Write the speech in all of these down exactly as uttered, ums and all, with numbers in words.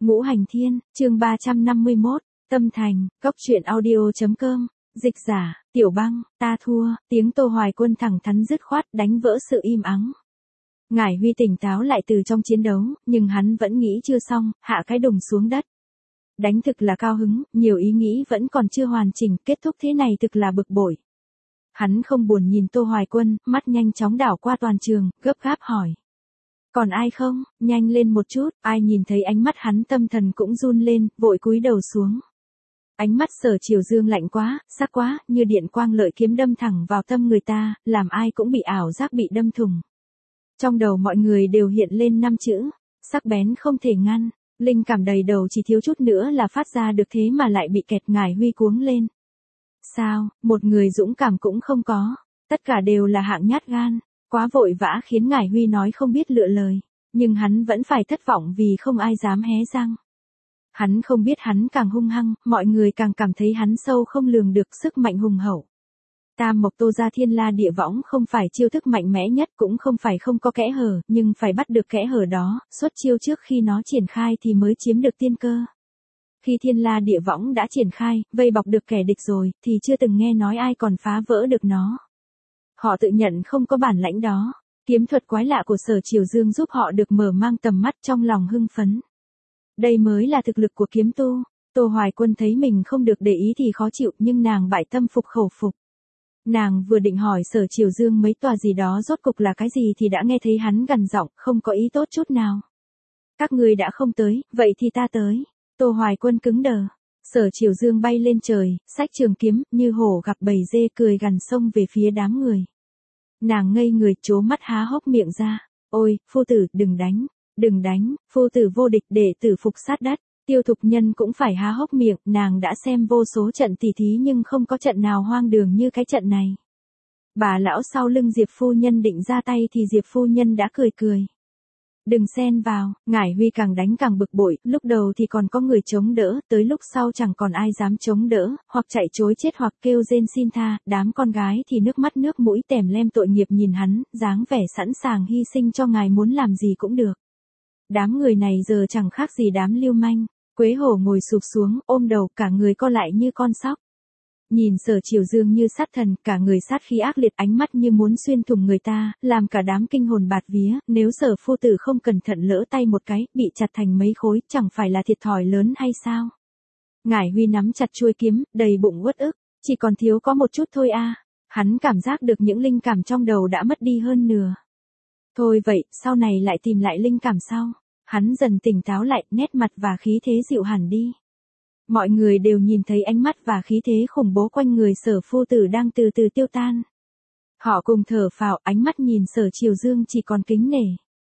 Ngũ Hành Thiên, chương ba trăm năm mươi mốt, Tâm Thành, Cốc truyện audio chấm com, dịch giả, Tiểu Băng, ta thua, tiếng Tô Hoài Quân thẳng thắn dứt khoát đánh vỡ sự im ắng. Ngải Huy tỉnh táo lại từ trong chiến đấu, nhưng hắn vẫn nghĩ chưa xong, hạ cái đùng xuống đất. Đánh thực là cao hứng, nhiều ý nghĩ vẫn còn chưa hoàn chỉnh, kết thúc thế này thực là bực bội. Hắn không buồn nhìn Tô Hoài Quân, mắt nhanh chóng đảo qua toàn trường, gấp gáp hỏi. Còn ai không, nhanh lên một chút, ai nhìn thấy ánh mắt hắn tâm thần cũng run lên, vội cúi đầu xuống. Ánh mắt Sở Triều Dương lạnh quá, sắc quá, như điện quang lợi kiếm đâm thẳng vào tâm người ta, làm ai cũng bị ảo giác bị đâm thủng. Trong đầu mọi người đều hiện lên năm chữ, sắc bén không thể ngăn, linh cảm đầy đầu chỉ thiếu chút nữa là phát ra được thế mà lại bị kẹt. Ngải Huy cuống lên. Sao, một người dũng cảm cũng không có, tất cả đều là hạng nhát gan. Quá vội vã khiến Ngải Huy nói không biết lựa lời, nhưng hắn vẫn phải thất vọng vì không ai dám hé răng. Hắn không biết hắn càng hung hăng, mọi người càng cảm thấy hắn sâu không lường được sức mạnh hùng hậu. Tam Mộc Tô Gia Thiên La Địa Võng không phải chiêu thức mạnh mẽ nhất, cũng không phải không có kẽ hở, nhưng phải bắt được kẽ hở đó, xuất chiêu trước khi nó triển khai thì mới chiếm được tiên cơ. Khi Thiên La Địa Võng đã triển khai, vây bọc được kẻ địch rồi, thì chưa từng nghe nói ai còn phá vỡ được nó. Họ tự nhận không có bản lãnh đó. Kiếm thuật quái lạ của Sở Triều Dương giúp họ được mở mang tầm mắt, trong lòng hưng phấn. Đây mới là thực lực của kiếm tu. Tô Hoài Quân thấy mình không được để ý thì khó chịu, nhưng nàng bại tâm phục khẩu phục. Nàng vừa định hỏi Sở Triều Dương mấy tòa gì đó rốt cục là cái gì thì đã nghe thấy hắn gằn giọng, không có ý tốt chút nào. Các người đã không tới, vậy thì ta tới. Tô Hoài Quân cứng đờ. Sở Triều Dương bay lên trời, xách trường kiếm, như hổ gặp bầy dê, cười gằn xông về phía đám người. Nàng ngây người, trố mắt há hốc miệng ra. Ôi, phu tử, đừng đánh, đừng đánh, phu tử vô địch, để tử phục sát đất. Tiêu Thục Nhân cũng phải há hốc miệng, nàng đã xem vô số trận tỉ thí nhưng không có trận nào hoang đường như cái trận này. Bà lão sau lưng Diệp phu nhân định ra tay thì Diệp phu nhân đã cười cười. Đừng xen vào. Ngải Huy càng đánh càng bực bội, lúc đầu thì còn có người chống đỡ, tới lúc sau chẳng còn ai dám chống đỡ, hoặc chạy trối chết hoặc kêu rên xin tha, đám con gái thì nước mắt nước mũi tèm lem tội nghiệp nhìn hắn, dáng vẻ sẵn sàng hy sinh cho ngài, muốn làm gì cũng được. Đám người này giờ chẳng khác gì đám lưu manh. Quế Hổ ngồi sụp xuống, ôm đầu, cả người co lại như con sóc. Nhìn Sở Triều Dương như sát thần, cả người sát khí ác liệt, ánh mắt như muốn xuyên thủng người ta, làm cả đám kinh hồn bạt vía. Nếu Sở phu tử không cẩn thận lỡ tay một cái, bị chặt thành mấy khối, chẳng phải là thiệt thòi lớn hay sao? Ngải Huy nắm chặt chuôi kiếm, đầy bụng uất ức, chỉ còn thiếu có một chút thôi a. Hắn cảm giác được những linh cảm trong đầu đã mất đi hơn nửa. Thôi vậy, sau này lại tìm lại linh cảm sau. Hắn dần tỉnh táo lại, nét mặt và khí thế dịu hẳn đi. Mọi người đều nhìn thấy ánh mắt và khí thế khủng bố quanh người Sở phu tử đang từ từ tiêu tan. Họ cùng thở phào, ánh mắt nhìn Sở Triều Dương chỉ còn kính nể.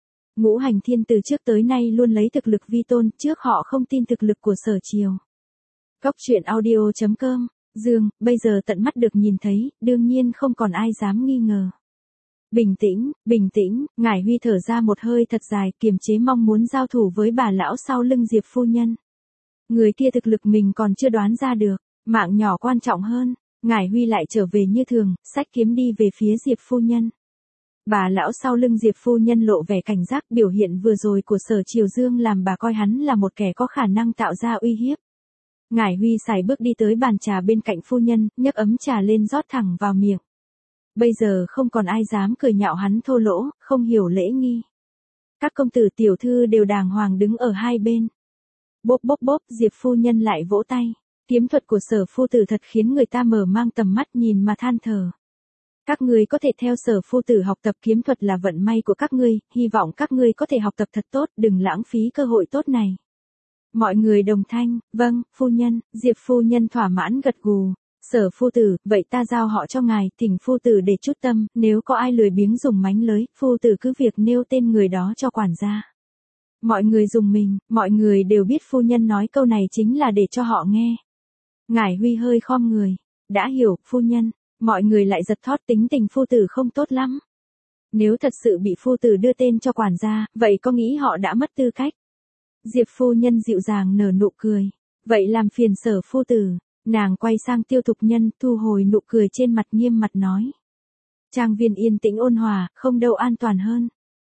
Ngũ Hành Thiên từ trước tới nay luôn lấy thực lực vi tôn, trước họ không tin thực lực của Sở Triều. Cốc truyện audio chấm com, Dương, bây giờ tận mắt được nhìn thấy, đương nhiên không còn ai dám nghi ngờ. Bình tĩnh, bình tĩnh, Ngải Huy thở ra một hơi thật dài, kiềm chế mong muốn giao thủ với bà lão sau lưng Diệp phu nhân. Người kia thực lực mình còn chưa đoán ra được, mạng nhỏ quan trọng hơn. Ngải Huy lại trở về như thường, xách kiếm đi về phía Diệp phu nhân. Bà lão sau lưng Diệp phu nhân lộ vẻ cảnh giác, biểu hiện vừa rồi của Sở Triều Dương làm bà coi hắn là một kẻ có khả năng tạo ra uy hiếp. Ngải Huy sải bước đi tới bàn trà bên cạnh phu nhân, nhấc ấm trà lên rót thẳng vào miệng. Bây giờ không còn ai dám cười nhạo hắn thô lỗ, không hiểu lễ nghi. Các công tử tiểu thư đều đàng hoàng đứng ở hai bên. Bốp bốp bốp, Diệp phu nhân lại vỗ tay. Kiếm thuật của Sở phu tử thật khiến người ta mở mang tầm mắt, nhìn mà than thở. Các ngươi có thể theo Sở phu tử học tập kiếm thuật là vận may của các ngươi, hy vọng các ngươi có thể học tập thật tốt, đừng lãng phí cơ hội tốt này. Mọi người đồng thanh, vâng, phu nhân. Diệp phu nhân thỏa mãn gật gù. Sở phu tử, vậy ta giao họ cho ngài, thỉnh phu tử để chút tâm, nếu có ai lười biếng dùng mánh lới, phu tử cứ việc nêu tên người đó cho quản gia. Mọi người dùng mình, mọi người đều biết phu nhân nói câu này chính là để cho họ nghe. Ngải Huy hơi khom người, đã hiểu, phu nhân. Mọi người lại giật thót, tính tình phu tử không tốt lắm. Nếu thật sự bị phu tử đưa tên cho quản gia, vậy có nghĩ họ đã mất tư cách? Diệp phu nhân dịu dàng nở nụ cười, vậy làm phiền Sở phu tử. Nàng quay sang Tiêu Thục Nhân, thu hồi nụ cười trên mặt, nghiêm mặt nói. Trang viên yên tĩnh ôn hòa, không đâu an toàn hơn.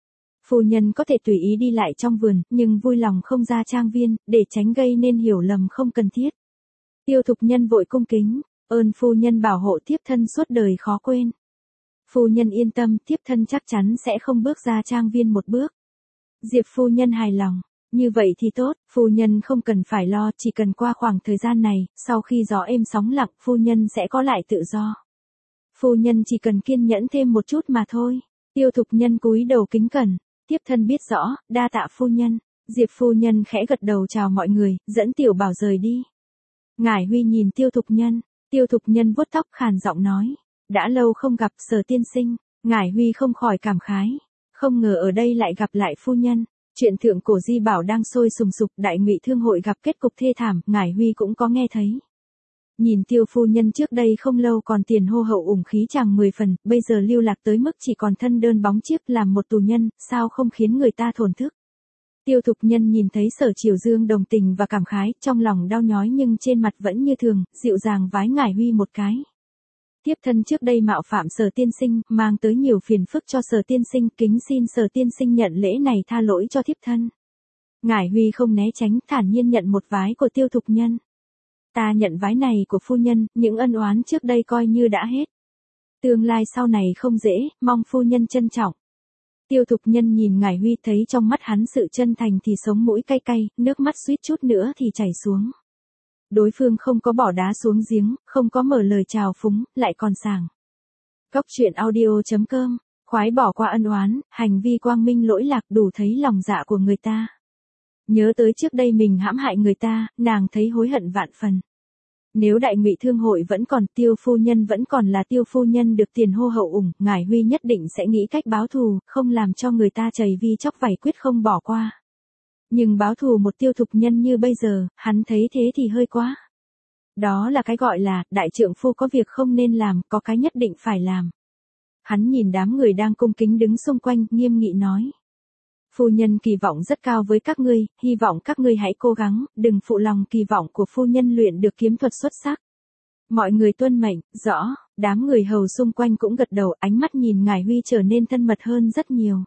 Phu nhân có thể tùy ý đi lại trong vườn, nhưng vui lòng không ra trang viên, để tránh gây nên hiểu lầm không cần thiết. Tiêu Thục Nhân vội cung kính, ơn phu nhân bảo hộ thiếp thân suốt đời khó quên. Phu nhân yên tâm, thiếp thân chắc chắn sẽ không bước ra trang viên một bước. Diệp phu nhân hài lòng, như vậy thì tốt, phu nhân không cần phải lo, chỉ cần qua khoảng thời gian này, sau khi gió êm sóng lặng, phu nhân sẽ có lại tự do. Phu nhân chỉ cần kiên nhẫn thêm một chút mà thôi. Tiêu Thục Nhân cúi đầu kính cẩn, thiếp thân biết rõ, đa tạ phu nhân. Diệp phu nhân khẽ gật đầu chào mọi người, dẫn Tiểu Bảo rời đi. Ngải Huy nhìn Tiêu Thục Nhân, Tiêu Thục Nhân vuốt tóc khàn giọng nói, đã lâu không gặp Sở tiên sinh. Ngải Huy không khỏi cảm khái, không ngờ ở đây lại gặp lại phu nhân. Chuyện thượng cổ di bảo đang sôi sùng sục, Đại Ngụy Thương hội gặp kết cục thê thảm, Ngải Huy cũng có nghe thấy. Nhìn Tiêu phu nhân trước đây không lâu còn tiền hô hậu ủng khí chàng mười phần, bây giờ lưu lạc tới mức chỉ còn thân đơn bóng chiếc làm một tù nhân, sao không khiến người ta thổn thức. Tiêu Thục Nhân nhìn thấy Sở Triều Dương đồng tình và cảm khái, trong lòng đau nhói nhưng trên mặt vẫn như thường, dịu dàng vái Ngải Huy một cái. Tiếp thân trước đây mạo phạm Sở tiên sinh, mang tới nhiều phiền phức cho Sở tiên sinh, kính xin Sở tiên sinh nhận lễ này tha lỗi cho thiếp thân. Ngải Huy không né tránh, thản nhiên nhận một vái của Tiêu Thục Nhân. Ta nhận vái này của phu nhân, những ân oán trước đây coi như đã hết. Tương lai sau này không dễ, mong phu nhân trân trọng. Tiêu Thục Nhân nhìn Ngải Huy thấy trong mắt hắn sự chân thành thì sống mũi cay cay, nước mắt suýt chút nữa thì chảy xuống. Đối phương không có bỏ đá xuống giếng, không có mở lời chào phúng, lại còn sảng. Cốc truyện audio chấm com, khoái bỏ qua ân oán, hành vi quang minh lỗi lạc đủ thấy lòng dạ của người ta. Nhớ tới trước đây mình hãm hại người ta, nàng thấy hối hận vạn phần. Nếu Đại Ngụy Thương hội vẫn còn, Tiêu phu nhân vẫn còn là Tiêu phu nhân được tiền hô hậu ủng, Ngải Huy nhất định sẽ nghĩ cách báo thù, không làm cho người ta chày vi chóc vảy, quyết không bỏ qua. Nhưng báo thù một Tiêu Thục Nhân như bây giờ, hắn thấy thế thì hơi quá. Đó là cái gọi là, đại trượng phu có việc không nên làm, có cái nhất định phải làm. Hắn nhìn đám người đang cung kính đứng xung quanh, nghiêm nghị nói. Phu nhân kỳ vọng rất cao với các ngươi, hy vọng các ngươi hãy cố gắng, đừng phụ lòng kỳ vọng của phu nhân luyện được kiếm thuật xuất sắc. Mọi người tuân mệnh, rõ, đám người hầu xung quanh cũng gật đầu, ánh mắt nhìn Ngải Huy trở nên thân mật hơn rất nhiều.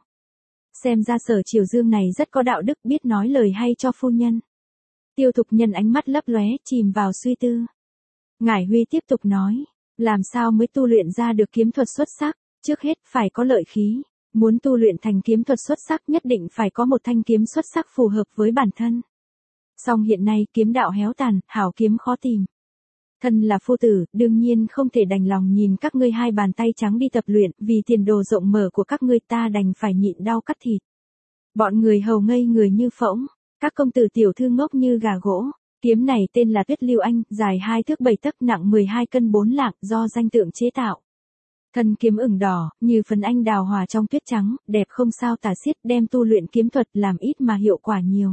Xem ra Sở Triều Dương này rất có đạo đức, biết nói lời hay cho phu nhân. Tiêu Thục Nhân ánh mắt lấp lóe, chìm vào suy tư. Ngải Huy tiếp tục nói, làm sao mới tu luyện ra được kiếm thuật xuất sắc, trước hết phải có lợi khí. Muốn tu luyện thành kiếm thuật xuất sắc nhất định phải có một thanh kiếm xuất sắc phù hợp với bản thân. Song hiện nay kiếm đạo héo tàn, hảo kiếm khó tìm. Thân là phu tử, đương nhiên không thể đành lòng nhìn các ngươi hai bàn tay trắng đi tập luyện, vì tiền đồ rộng mở của các ngươi ta đành phải nhịn đau cắt thịt. Bọn người hầu ngây người như phỗng, các công tử tiểu thư ngốc như gà gỗ. Kiếm này tên là Tuyết Lưu Anh, dài hai thước bảy tấc, nặng mười hai cân bốn lạng, do danh tượng chế tạo. Thân kiếm ửng đỏ, như phấn anh đào hòa trong tuyết trắng, đẹp không sao tả xiết, đem tu luyện kiếm thuật làm ít mà hiệu quả nhiều.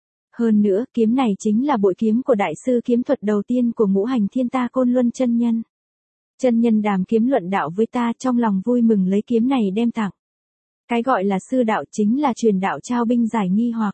Hơn nữa, kiếm này chính là bội kiếm của đại sư kiếm thuật đầu tiên của ngũ hành thiên ta Côn Luân chân nhân. Chân nhân đàm kiếm luận đạo với ta, trong lòng vui mừng lấy kiếm này đem tặng. Cái gọi là sư đạo chính là truyền đạo trao binh giải nghi hoặc.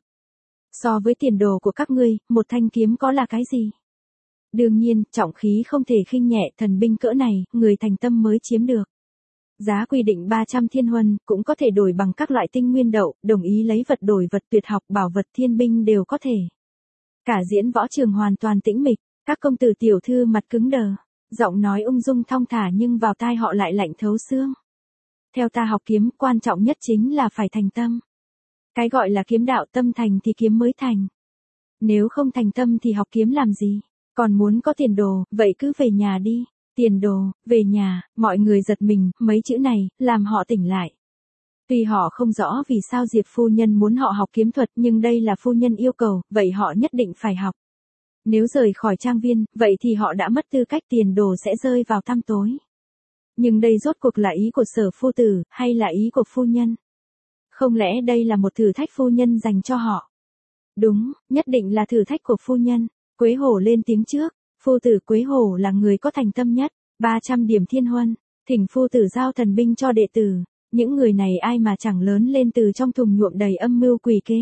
So với tiền đồ của các ngươi, một thanh kiếm có là cái gì? Đương nhiên, trọng khí không thể khinh nhẹ, thần binh cỡ này, người thành tâm mới chiếm được. Giá quy định ba trăm thiên huân, cũng có thể đổi bằng các loại tinh nguyên đậu, đồng ý lấy vật đổi vật, tuyệt học bảo vật thiên binh đều có thể. Cả diễn võ trường hoàn toàn tĩnh mịch, các công tử tiểu thư mặt cứng đờ, giọng nói ung dung thong thả nhưng vào tai họ lại lạnh thấu xương. Theo ta học kiếm, quan trọng nhất chính là phải thành tâm. Cái gọi là kiếm đạo, tâm thành thì kiếm mới thành. Nếu không thành tâm thì học kiếm làm gì? Còn muốn có tiền đồ, vậy cứ về nhà đi. Tiền đồ, về nhà, mọi người giật mình, mấy chữ này, làm họ tỉnh lại. Tuy họ không rõ vì sao Diệp phu nhân muốn họ học kiếm thuật, nhưng đây là phu nhân yêu cầu, vậy họ nhất định phải học. Nếu rời khỏi trang viên, vậy thì họ đã mất tư cách, tiền đồ sẽ rơi vào tăm tối. Nhưng đây rốt cuộc là ý của Sở phu tử, hay là ý của phu nhân? Không lẽ đây là một thử thách phu nhân dành cho họ? Đúng, nhất định là thử thách của phu nhân. Quế Hổ lên tiếng trước, phu tử Quế Hổ là người có thành tâm nhất, ba trăm điểm thiên huân, thỉnh phu tử giao thần binh cho đệ tử, những người này ai mà chẳng lớn lên từ trong thùng nhuộm đầy âm mưu quỷ kế.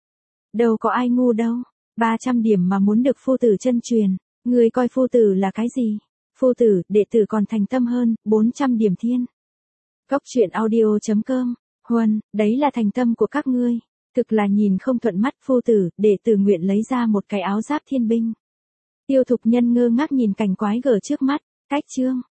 Đâu có ai ngu đâu, ba trăm điểm mà muốn được phu tử chân truyền, người coi phu tử là cái gì? Phu tử, đệ tử còn thành tâm hơn, bốn trăm điểm thiên. Cốc truyện audio chấm com Huân, đấy là thành tâm của các ngươi. Thực là nhìn không thuận mắt phu tử, để tử nguyện lấy ra một cái áo giáp thiên binh. Tiêu Thục Nhân ngơ ngác nhìn cảnh quái gở trước mắt, cách chương.